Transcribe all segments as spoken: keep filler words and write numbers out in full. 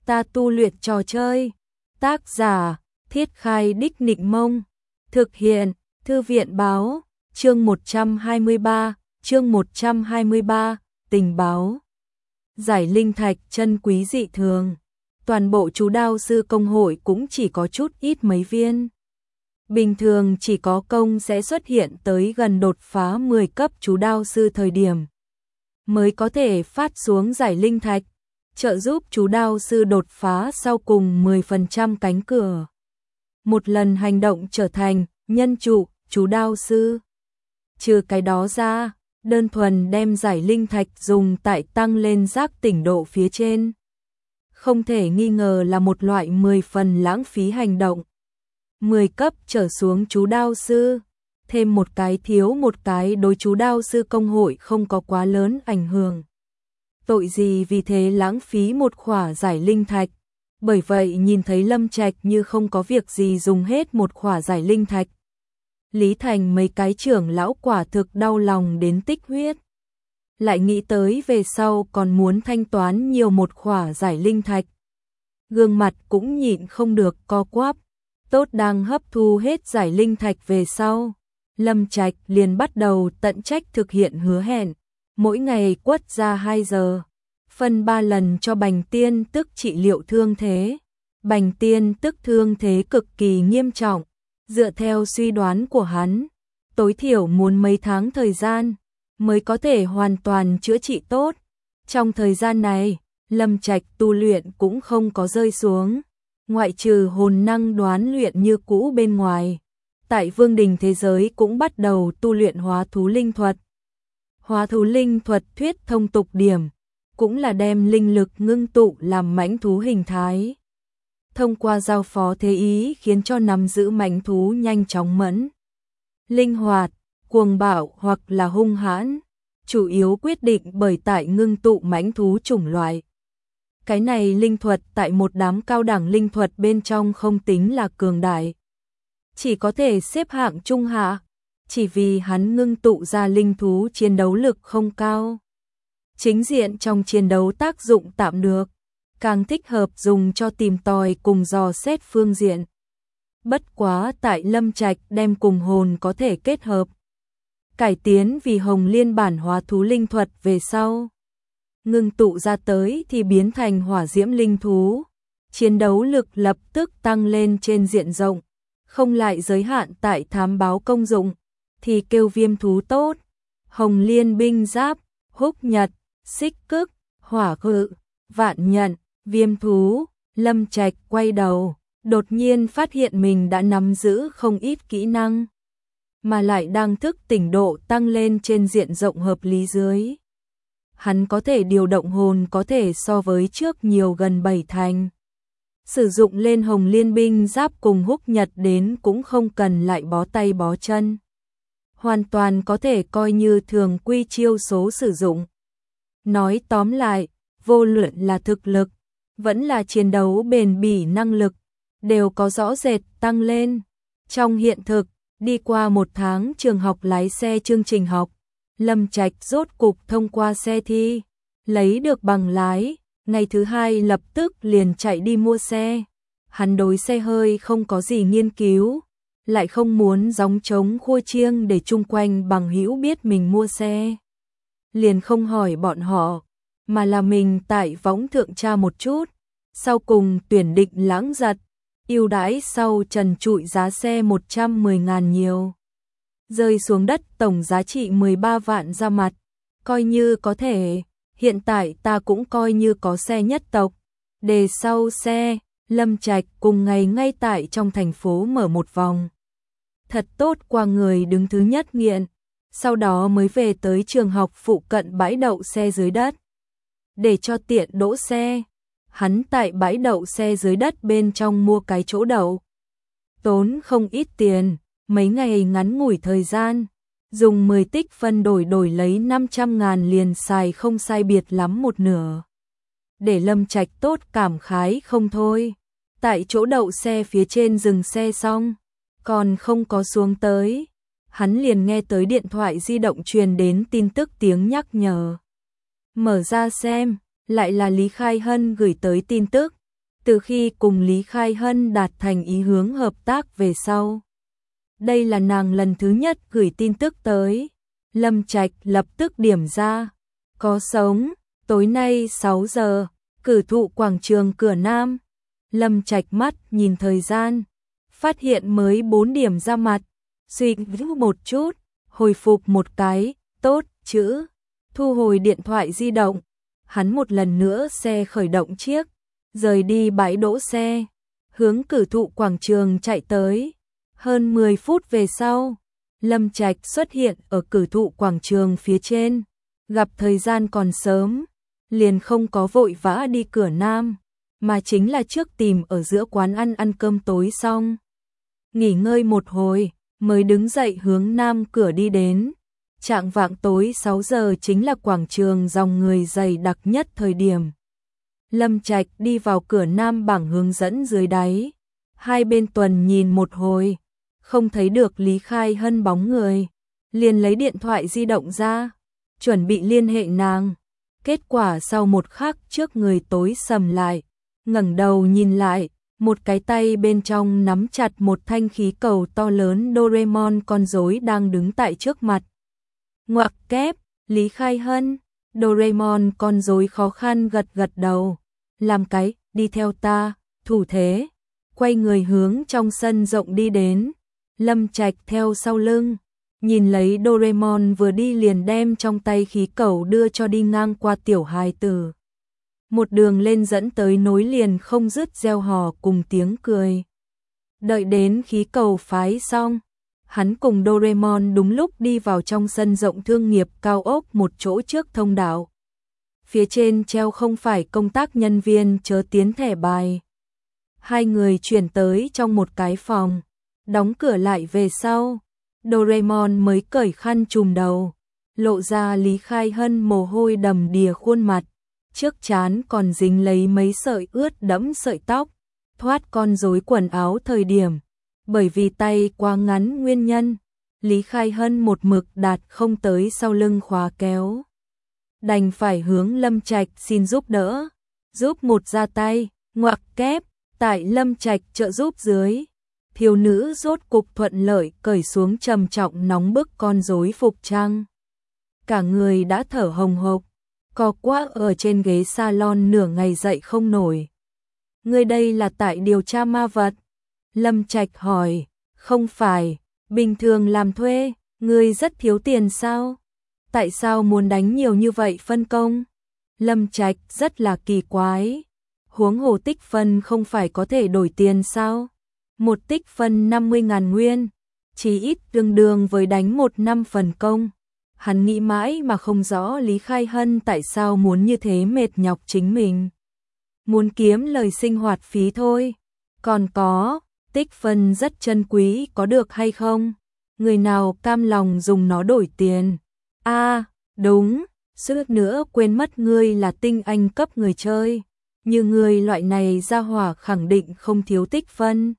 ta tu luyện trò chơi. Tác giả, Thiết Khai Đích Nịnh Mông. Thực hiện, Thư viện Báo. Chương một trăm hai mươi ba, chương một trăm hai mươi ba, tình báo. Giải linh thạch chân quý dị thường. Toàn bộ chú đao sư công hội cũng chỉ có chút ít mấy viên. Bình thường chỉ có công sẽ xuất hiện tới gần đột phá mười cấp chú đao sư thời điểm mới có thể phát xuống giải linh thạch, trợ giúp chú đao sư đột phá sau cùng mười phần trăm cánh cửa. Một lần hành động trở thành nhân trụ chú đao sư. Trừ cái đó ra, đơn thuần đem giải linh thạch dùng tại tăng lên giác tỉnh độ phía trên, không thể nghi ngờ là một loại mười phần lãng phí hành động. mười cấp trở xuống chú đao sư, thêm một cái thiếu một cái đối chú đao sư công hội không có quá lớn ảnh hưởng. Tội gì vì thế lãng phí một khỏa giải linh thạch. Bởi vậy nhìn thấy Lâm Trạch như không có việc gì dùng hết một khỏa giải linh thạch, Lý Thành mấy cái trưởng lão quả thực đau lòng đến tích huyết. Lại nghĩ tới về sau còn muốn thanh toán nhiều một khỏa giải linh thạch, gương mặt cũng nhịn không được co quắp. Tốt đang hấp thu hết giải linh thạch về sau, Lâm Trạch liền bắt đầu tận trách thực hiện hứa hẹn, mỗi ngày quất ra hai giờ, phân ba lần cho Bành Tiên Tức trị liệu thương thế. Bành Tiên Tức thương thế cực kỳ nghiêm trọng, dựa theo suy đoán của hắn, tối thiểu muốn mấy tháng thời gian mới có thể hoàn toàn chữa trị tốt. Trong thời gian này, Lâm Trạch tu luyện cũng không có rơi xuống, ngoại trừ hồn năng đoán luyện như cũ bên ngoài, tại Vương Đình thế giới cũng bắt đầu tu luyện hóa thú linh thuật. Hóa thú linh thuật thuyết thông tục điểm, cũng là đem linh lực ngưng tụ làm mãnh thú hình thái. Thông qua giao phó thế ý khiến cho nắm giữ mãnh thú nhanh chóng mẫn, linh hoạt, cuồng bạo hoặc là hung hãn, chủ yếu quyết định bởi tại ngưng tụ mãnh thú chủng loại. Cái này linh thuật tại một đám cao đẳng linh thuật bên trong không tính là cường đại, chỉ có thể xếp hạng trung hạ, chỉ vì hắn ngưng tụ ra linh thú chiến đấu lực không cao. Chính diện trong chiến đấu tác dụng tạm được, càng thích hợp dùng cho tìm tòi cùng dò xét phương diện. Bất quá tại Lâm Trạch đem cùng hồn có thể kết hợp, cải tiến vì hồng liên bản hóa thú linh thuật về sau, ngưng tụ ra tới thì biến thành hỏa diễm linh thú, chiến đấu lực lập tức tăng lên trên diện rộng, không lại giới hạn tại thám báo công dụng, thì kêu viêm thú tốt, hồng liên binh giáp, húc nhật, xích cức, hỏa cự, vạn nhận, viêm thú. Lâm Trạch quay đầu, đột nhiên phát hiện mình đã nắm giữ không ít kỹ năng, mà lại đang thức tỉnh độ tăng lên trên diện rộng hợp lý dưới. Hắn có thể điều động hồn có thể so với trước nhiều gần bảy thành. Sử dụng lên hồng liên binh giáp cùng húc nhật đến cũng không cần lại bó tay bó chân, hoàn toàn có thể coi như thường quy chiêu số sử dụng. Nói tóm lại, vô luận là thực lực, vẫn là chiến đấu bền bỉ năng lực, đều có rõ rệt tăng lên. Trong hiện thực, đi qua một tháng trường học lái xe chương trình học, Lâm Trạch rốt cục thông qua xe thi, lấy được bằng lái, ngày thứ hai lập tức liền chạy đi mua xe. Hắn đối xe hơi không có gì nghiên cứu, lại không muốn gióng trống khua chiêng để chung quanh bằng hữu biết mình mua xe. Liền không hỏi bọn họ, mà là mình tại võng thượng tra một chút, sau cùng tuyển định lãng giật, ưu đãi sau trần trụi giá xe một trăm mười ngàn nhiều. Rơi xuống đất tổng giá trị mười ba vạn ra mặt, coi như có thể, hiện tại ta cũng coi như có xe nhất tộc. Đề sau xe, Lâm Trạch cùng ngày ngay tại trong thành phố mở một vòng. Thật tốt qua người đứng thứ nhất nghiện, sau đó mới về tới trường học phụ cận bãi đậu xe dưới đất. Để cho tiện đỗ xe, hắn tại bãi đậu xe dưới đất bên trong mua cái chỗ đậu. Tốn không ít tiền, mấy ngày ngắn ngủi thời gian, dùng mười tích phân đổi đổi lấy năm trăm ngàn liền xài không sai biệt lắm một nửa. Để Lâm Trạch tốt cảm khái không thôi. Tại chỗ đậu xe phía trên dừng xe xong, còn không có xuống tới, hắn liền nghe tới điện thoại di động truyền đến tin tức tiếng nhắc nhở. Mở ra xem, lại là Lý Khai Hân gửi tới tin tức, từ khi cùng Lý Khai Hân đạt thành ý hướng hợp tác về sau. Đây là nàng lần thứ nhất gửi tin tức tới. Lâm Trạch lập tức điểm ra. Có sống, tối nay sáu giờ, Cử Thụ quảng trường cửa Nam. Lâm Trạch mắt nhìn thời gian, phát hiện mới bốn điểm ra mặt, suy nghĩ một chút, hồi phục một cái, tốt, chữ, thu hồi điện thoại di động. Hắn một lần nữa xe khởi động chiếc, rời đi bãi đỗ xe, hướng Cử Thụ quảng trường chạy tới. Hơn mười phút về sau, Lâm Trạch xuất hiện ở Cử Thụ quảng trường phía trên, gặp thời gian còn sớm, liền không có vội vã đi cửa Nam, mà chính là trước tìm ở giữa quán ăn ăn cơm tối xong. Nghỉ ngơi một hồi, mới đứng dậy hướng Nam cửa đi đến. Chạng vạng tối sáu giờ chính là quảng trường dòng người dày đặc nhất thời điểm. Lâm Trạch đi vào cửa Nam bảng hướng dẫn dưới đáy. Hai bên tuần nhìn một hồi, không thấy được Lý Khai Hân bóng người, liền lấy điện thoại di động ra, chuẩn bị liên hệ nàng. Kết quả sau một khắc trước người tối sầm lại, ngẩng đầu nhìn lại, một cái tay bên trong nắm chặt một thanh khí cầu to lớn Doraemon con rối đang đứng tại trước mặt. Ngoặc kép, Lý Khai Hân, Doraemon con rối khó khăn gật gật đầu, làm cái, đi theo ta, thủ thế, quay người hướng trong sân rộng đi đến. Lâm Trạch theo sau lưng, nhìn lấy Doraemon vừa đi liền đem trong tay khí cầu đưa cho đi ngang qua tiểu hài tử. Một đường lên dẫn tới nối liền không dứt reo hò cùng tiếng cười. Đợi đến khí cầu phái xong, hắn cùng Doraemon đúng lúc đi vào trong sân rộng thương nghiệp cao ốc một chỗ trước thông đạo. Phía trên treo không phải công tác nhân viên chớ tiến thẻ bài. Hai người chuyển tới trong một cái phòng, đóng cửa lại về sau. Doraemon mới cởi khăn trùm đầu, lộ ra Lý Khai Hân mồ hôi đầm đìa khuôn mặt, trước trán còn dính lấy mấy sợi ướt đẫm sợi tóc, thoát con rối quần áo thời điểm. Bởi vì tay quá ngắn nguyên nhân, Lý Khai Hân một mực đạt không tới sau lưng khóa kéo. Đành phải hướng Lâm Trạch xin giúp đỡ, giúp một ra tay, ngoặc kép, tại Lâm Trạch trợ giúp dưới. Thiếu nữ rốt cục thuận lợi cởi xuống trầm trọng nóng bức con rối phục trang. Cả người đã thở hồng hộc, co quắp ở trên ghế salon nửa ngày dậy không nổi. Ngươi đây là tại điều tra ma vật? Lâm Trạch hỏi. Không phải, bình thường làm thuê, ngươi rất thiếu tiền sao? Tại sao muốn đánh nhiều như vậy phân công? Lâm Trạch rất là kỳ quái. Huống hồ tích phân không phải có thể đổi tiền sao? Một tích phân năm mươi ngàn nguyên, chỉ ít tương đương với đánh một năm phần công. Hắn nghĩ mãi mà không rõ Lý Khai Hân tại sao muốn như thế mệt nhọc chính mình. Muốn kiếm lời sinh hoạt phí thôi. Còn có, tích phân rất chân quý có được hay không? Người nào cam lòng dùng nó đổi tiền? A, à, đúng, suýt nữa quên mất ngươi là tinh anh cấp người chơi. Như ngươi loại này ra hỏa khẳng định không thiếu tích phân.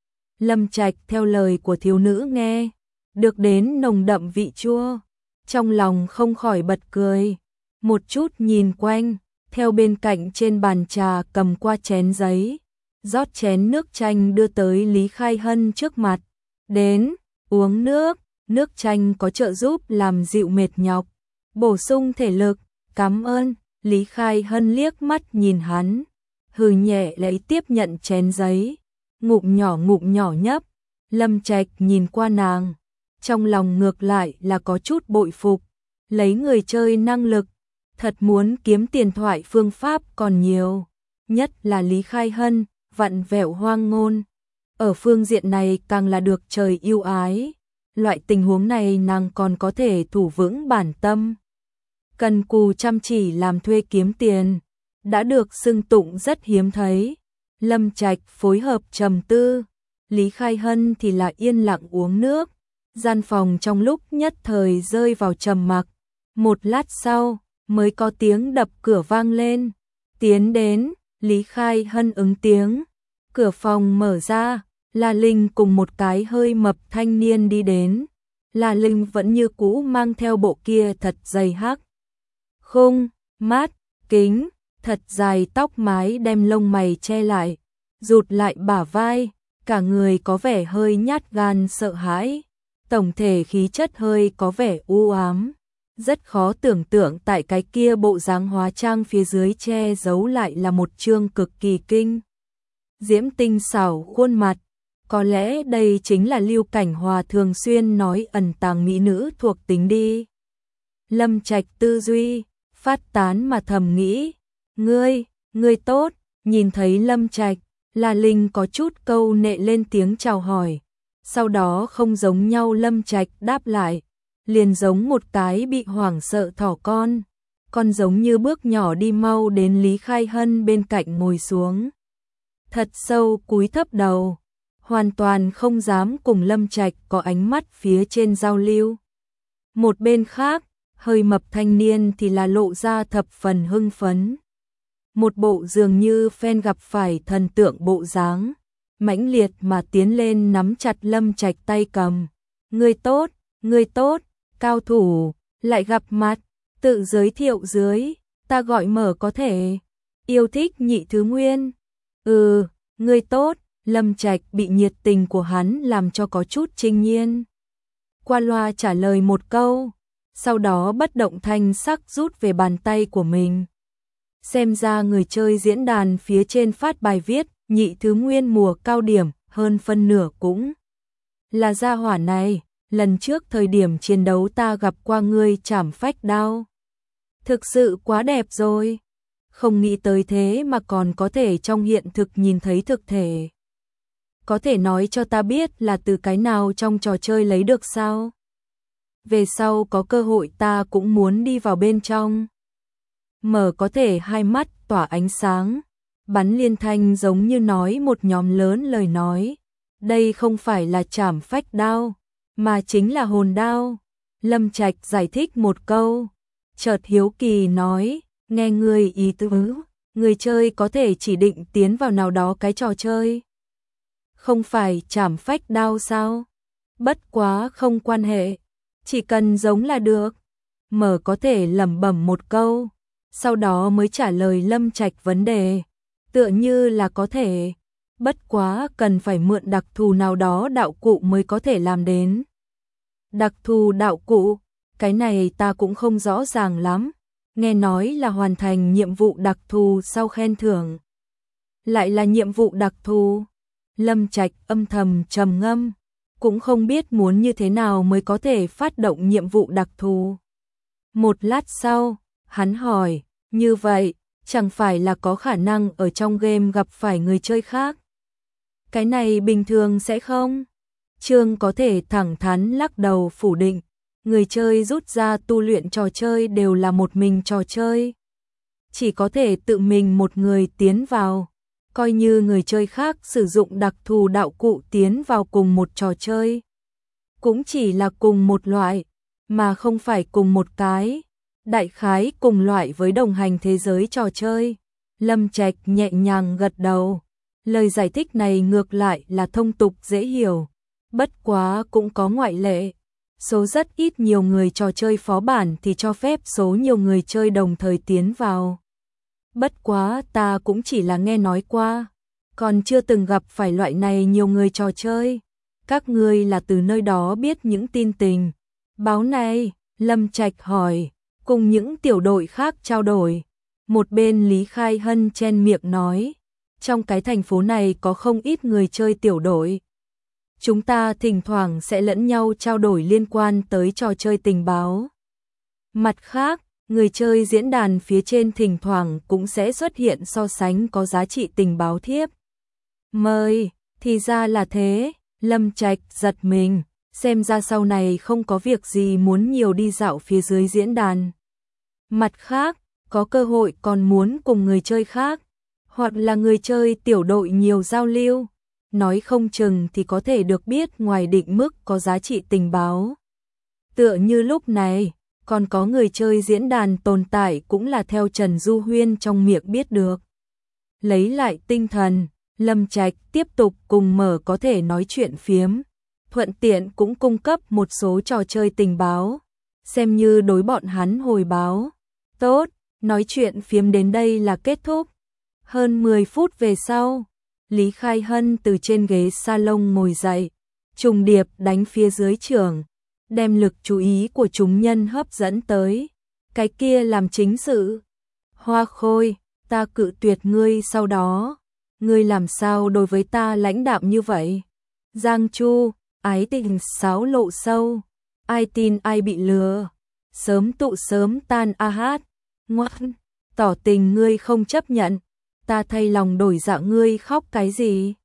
Lâm Trạch theo lời của thiếu nữ nghe, được đến nồng đậm vị chua, trong lòng không khỏi bật cười, một chút nhìn quanh, theo bên cạnh trên bàn trà cầm qua chén giấy, rót chén nước chanh đưa tới Lý Khai Hân trước mặt, đến, uống nước, nước chanh có trợ giúp làm dịu mệt nhọc, bổ sung thể lực, cảm ơn. Lý Khai Hân liếc mắt nhìn hắn, hừ nhẹ lấy tiếp nhận chén giấy. Ngụm nhỏ ngụm nhỏ nhấp. Lâm Trạch nhìn qua nàng, trong lòng ngược lại là có chút bội phục, lấy người chơi năng lực, thật muốn kiếm tiền thoại phương pháp còn nhiều, nhất là Lý Khai Hân, vặn vẹo hoang ngôn. Ở phương diện này càng là được trời yêu ái, loại tình huống này nàng còn có thể thủ vững bản tâm. Cần cù chăm chỉ làm thuê kiếm tiền, đã được xưng tụng rất hiếm thấy. Lâm Trạch phối hợp trầm tư, Lý Khai Hân thì là yên lặng uống nước. Gian phòng trong lúc nhất thời rơi vào trầm mặc. Một lát sau, mới có tiếng đập cửa vang lên. Tiến đến, Lý Khai Hân ứng tiếng. Cửa phòng mở ra, La Linh cùng một cái hơi mập thanh niên đi đến. La Linh vẫn như cũ mang theo bộ kia thật dày hắc. Khung, mát, kính, thật dài tóc mái đem lông mày che lại. rụt lại bả vai, cả người có vẻ hơi nhát gan sợ hãi, tổng thể khí chất hơi có vẻ u ám, rất khó tưởng tượng tại cái kia bộ dáng hóa trang phía dưới che giấu lại là một trương cực kỳ kinh diễm tinh xảo khuôn mặt. Có lẽ đây chính là Lưu Cảnh Hòa thường xuyên nói ẩn tàng mỹ nữ thuộc tính đi. Lâm Trạch tư duy, phát tán mà thầm nghĩ, ngươi, ngươi tốt, nhìn thấy Lâm Trạch, La Linh có chút câu nệ lên tiếng chào hỏi, sau đó không giống nhau Lâm Trạch đáp lại, liền giống một cái bị hoảng sợ thỏ con, con giống như bước nhỏ đi mau đến Lý Khai Hân bên cạnh ngồi xuống. Thật sâu cúi thấp đầu, hoàn toàn không dám cùng Lâm Trạch có ánh mắt phía trên giao lưu. Một bên khác, hơi mập thanh niên thì là lộ ra thập phần hưng phấn. Một bộ dường như fan gặp phải thần tượng bộ dáng, mãnh liệt mà tiến lên nắm chặt Lâm Trạch tay cầm. Ngươi tốt, ngươi tốt, cao thủ, lại gặp mặt, tự giới thiệu dưới, ta gọi Mở có thể. Yêu thích Nhị Thứ Nguyên. Ừ, ngươi tốt. Lâm Trạch bị nhiệt tình của hắn làm cho có chút chinh nhiên. Qua loa trả lời một câu, sau đó bất động thanh sắc rút về bàn tay của mình. Xem ra người chơi diễn đàn phía trên phát bài viết, Nhị Thứ Nguyên mùa cao điểm, hơn phân nửa cũng là gia hỏa này, lần trước thời điểm chiến đấu ta gặp qua ngươi chảm phách đao. Thực sự quá đẹp rồi, không nghĩ tới thế mà còn có thể trong hiện thực nhìn thấy thực thể. Có thể nói cho ta biết là từ cái nào trong trò chơi lấy được sao? Về sau có cơ hội ta cũng muốn đi vào bên trong. Mở có thể hai mắt tỏa ánh sáng, bắn liên thanh giống như nói một nhóm lớn lời nói. Đây không phải là trảm phách đao, mà chính là hồn đao. Lâm Trạch giải thích một câu, chợt hiếu kỳ nói, nghe người ý tứ, người chơi có thể chỉ định tiến vào nào đó cái trò chơi. Không phải trảm phách đao sao? Bất quá không quan hệ, chỉ cần giống là được. Mở có thể lẩm bẩm một câu, sau đó mới trả lời Lâm Trạch vấn đề. Tựa như là có thể, bất quá cần phải mượn đặc thù nào đó đạo cụ mới có thể làm đến. Đặc thù đạo cụ, cái này ta cũng không rõ ràng lắm. Nghe nói là hoàn thành nhiệm vụ đặc thù sau khen thưởng. Lại là nhiệm vụ đặc thù. Lâm Trạch âm thầm trầm ngâm, cũng không biết muốn như thế nào mới có thể phát động nhiệm vụ đặc thù. Một lát sau, hắn hỏi, như vậy, chẳng phải là có khả năng ở trong game gặp phải người chơi khác? Cái này bình thường sẽ không? Trương có thể thẳng thắn lắc đầu phủ định, người chơi rút ra tu luyện trò chơi đều là một mình trò chơi. Chỉ có thể tự mình một người tiến vào. Coi như người chơi khác sử dụng đặc thù đạo cụ tiến vào cùng một trò chơi. Cũng chỉ là cùng một loại, mà không phải cùng một cái. Đại khái cùng loại với đồng hành thế giới trò chơi. Lâm Trạch nhẹ nhàng gật đầu. Lời giải thích này ngược lại là thông tục dễ hiểu. Bất quá cũng có ngoại lệ. Số rất ít nhiều người trò chơi phó bản thì cho phép số nhiều người chơi đồng thời tiến vào. Bất quá ta cũng chỉ là nghe nói qua, còn chưa từng gặp phải loại này nhiều người trò chơi. Các ngươi là từ nơi đó biết những tin tình báo này? Lâm Trạch hỏi, cùng những tiểu đội khác trao đổi. Một bên Lý Khai Hân chen miệng nói, trong cái thành phố này có không ít người chơi tiểu đội. Chúng ta thỉnh thoảng sẽ lẫn nhau trao đổi liên quan tới trò chơi tình báo. Mặt khác, người chơi diễn đàn phía trên thỉnh thoảng cũng sẽ xuất hiện so sánh có giá trị tình báo thiếp. Mời, thì ra là thế, Lâm Trạch giật mình, xem ra sau này không có việc gì muốn nhiều đi dạo phía dưới diễn đàn. Mặt khác, có cơ hội còn muốn cùng người chơi khác, hoặc là người chơi tiểu đội nhiều giao lưu, nói không chừng thì có thể được biết ngoài định mức có giá trị tình báo. Tựa như lúc này, còn có người chơi diễn đàn tồn tại cũng là theo Trần Du Huyên trong miệng biết được. Lấy lại tinh thần, Lâm Trạch tiếp tục cùng Mở có thể nói chuyện phiếm, thuận tiện cũng cung cấp một số trò chơi tình báo, xem như đối bọn hắn hồi báo. Tốt, nói chuyện phiếm đến đây là kết thúc. Hơn mười phút về sau, Lý Khai Hân từ trên ghế salon ngồi dậy, trùng điệp đánh phía dưới trưởng, đem lực chú ý của chúng nhân hấp dẫn tới. Cái kia làm chính sự. Hoa Khôi, ta cự tuyệt ngươi sau đó. Ngươi làm sao đối với ta lãnh đạm như vậy? Giang Chu, ái tình sáo lộ sâu. Ai tin ai bị lừa. Sớm tụ sớm tan a hát. Ngoan, tỏ tình ngươi không chấp nhận. Ta thay lòng đổi dạ ngươi khóc cái gì?